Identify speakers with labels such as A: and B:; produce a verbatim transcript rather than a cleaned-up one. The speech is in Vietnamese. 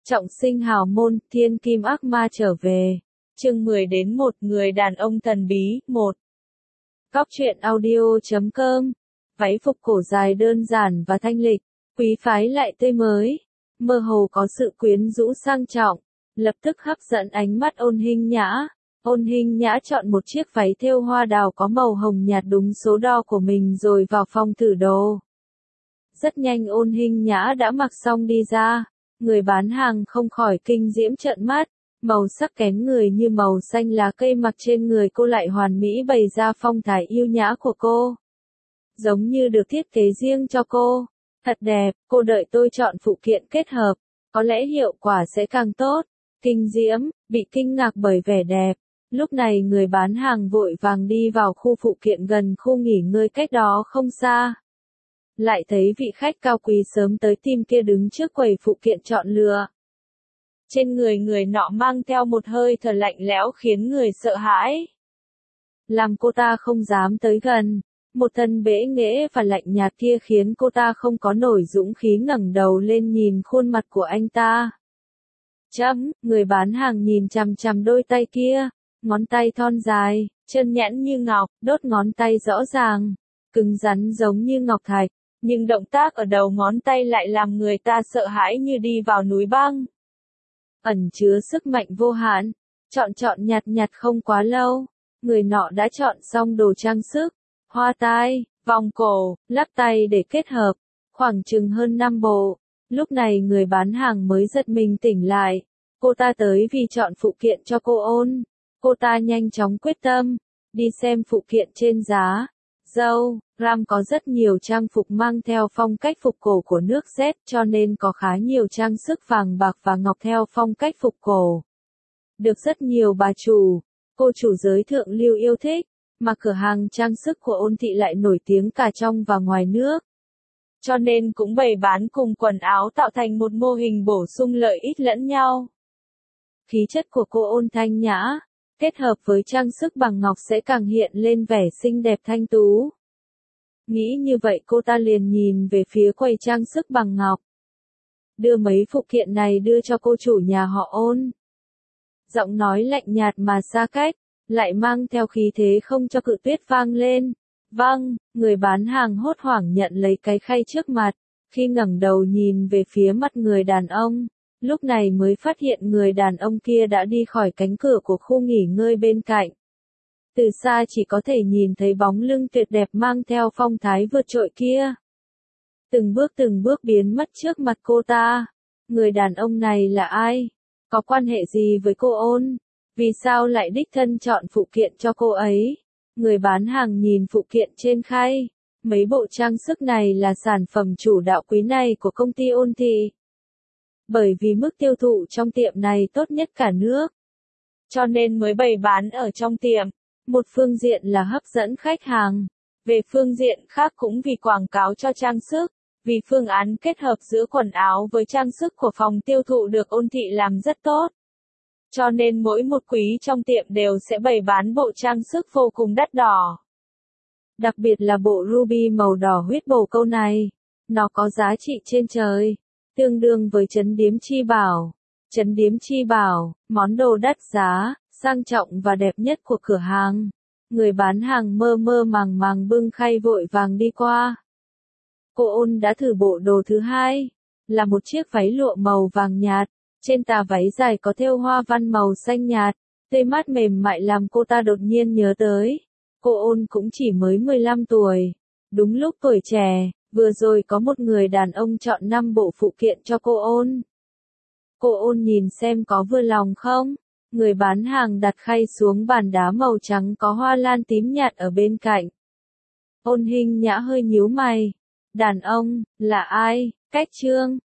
A: Trọng sinh hào môn, thiên kim ác ma trở về. Chương mười đến một người đàn ông thần bí, một. Góc truyện audio chấm com. Váy phục cổ dài đơn giản và thanh lịch, quý phái lại tươi mới, mơ hồ có sự quyến rũ sang trọng, lập tức hấp dẫn ánh mắt Ôn Hinh Nhã. Ôn Hinh Nhã chọn một chiếc váy thêu hoa đào có màu hồng nhạt đúng số đo của mình rồi vào phòng thử đồ. Rất nhanh Ôn Hinh Nhã đã mặc xong đi ra, người bán hàng không khỏi kinh diễm trợn mắt, màu sắc kén người như màu xanh lá cây mặc trên người cô lại hoàn mỹ bày ra phong thái yêu nhã của cô. Giống như được thiết kế riêng cho cô. Thật đẹp, cô đợi tôi chọn phụ kiện kết hợp, có lẽ hiệu quả sẽ càng tốt. Kinh diễm, bị kinh ngạc bởi vẻ đẹp. Lúc này người bán hàng vội vàng đi vào khu phụ kiện gần khu nghỉ ngơi cách đó không xa. Lại thấy vị khách cao quý sớm tới tìm kia đứng trước quầy phụ kiện chọn lựa. Trên người người nọ mang theo một hơi thở lạnh lẽo khiến người sợ hãi. Làm cô ta không dám tới gần. Một thân bẽ nghễ và lạnh nhạt kia khiến cô ta không có nổi dũng khí ngẩng đầu lên nhìn khuôn mặt của anh ta. Chấm, người bán hàng nhìn chằm chằm đôi tay kia, ngón tay thon dài, chân nhẵn như ngọc, đốt ngón tay rõ ràng, cứng rắn giống như ngọc thạch, nhưng động tác ở đầu ngón tay lại làm người ta sợ hãi như đi vào núi băng. Ẩn chứa sức mạnh vô hạn, chọn chọn nhặt nhặt không quá lâu, người nọ đã chọn xong đồ trang sức. Hoa tai, vòng cổ, lắc tay để kết hợp, khoảng chừng hơn năm bộ. Lúc này người bán hàng mới giật mình tỉnh lại. Cô ta tới vì chọn phụ kiện cho cô Ôn. Cô ta nhanh chóng quyết tâm, đi xem phụ kiện trên giá. Dâu, ram có rất nhiều trang phục mang theo phong cách phục cổ của nước Z cho nên có khá nhiều trang sức vàng bạc và ngọc theo phong cách phục cổ. Được rất nhiều bà chủ, cô chủ giới thượng lưu yêu thích. Mà cửa hàng trang sức của Ôn thị lại nổi tiếng cả trong và ngoài nước. Cho nên cũng bày bán cùng quần áo tạo thành một mô hình bổ sung lợi ích lẫn nhau. Khí chất của cô Ôn thanh nhã, kết hợp với trang sức bằng ngọc sẽ càng hiện lên vẻ xinh đẹp thanh tú. Nghĩ như vậy cô ta liền nhìn về phía quầy trang sức bằng ngọc. Đưa mấy phụ kiện này đưa cho cô chủ nhà họ Ôn. Giọng nói lạnh nhạt mà xa cách. Lại mang theo khí thế không cho cự tuyết vang lên. Vâng, người bán hàng hốt hoảng nhận lấy cái khay trước mặt, khi ngẩng đầu nhìn về phía mặt người đàn ông, lúc này mới phát hiện người đàn ông kia đã đi khỏi cánh cửa của khu nghỉ ngơi bên cạnh. Từ xa chỉ có thể nhìn thấy bóng lưng tuyệt đẹp mang theo phong thái vượt trội kia. Từng bước từng bước biến mất trước mặt cô ta. Người đàn ông này là ai? Có quan hệ gì với cô Ôn? Vì sao lại đích thân chọn phụ kiện cho cô ấy? Người bán hàng nhìn phụ kiện trên khay. Mấy bộ trang sức này là sản phẩm chủ đạo quý này của công ty Ôn thị. Bởi vì mức tiêu thụ trong tiệm này tốt nhất cả nước. Cho nên mới bày bán ở trong tiệm. Một phương diện là hấp dẫn khách hàng. Về phương diện khác cũng vì quảng cáo cho trang sức. Vì phương án kết hợp giữa quần áo với trang sức của phòng tiêu thụ được Ôn thị làm rất tốt. Cho nên mỗi một quý trong tiệm đều sẽ bày bán bộ trang sức vô cùng đắt đỏ. Đặc biệt là bộ ruby màu đỏ huyết bồ câu này. Nó có giá trị trên trời. Tương đương với trấn điếm chi bảo. Trấn điếm chi bảo, món đồ đắt giá, sang trọng và đẹp nhất của cửa hàng. Người bán hàng mơ mơ màng màng bưng khay vội vàng đi qua. Cô Ôn đã thử bộ đồ thứ hai. Là một chiếc váy lụa màu vàng nhạt. Trên tà váy dài có thêu hoa văn màu xanh nhạt, tươi mát mềm mại làm cô ta đột nhiên nhớ tới. Cô Ôn cũng chỉ mới mười lăm tuổi. Đúng lúc tuổi trẻ, vừa rồi có một người đàn ông chọn năm bộ phụ kiện cho cô Ôn. Cô Ôn nhìn xem có vừa lòng không? Người bán hàng đặt khay xuống bàn đá màu trắng có hoa lan tím nhạt ở bên cạnh. Ôn Hinh Nhã hơi nhíu mày. Đàn ông, là ai? Cách trương,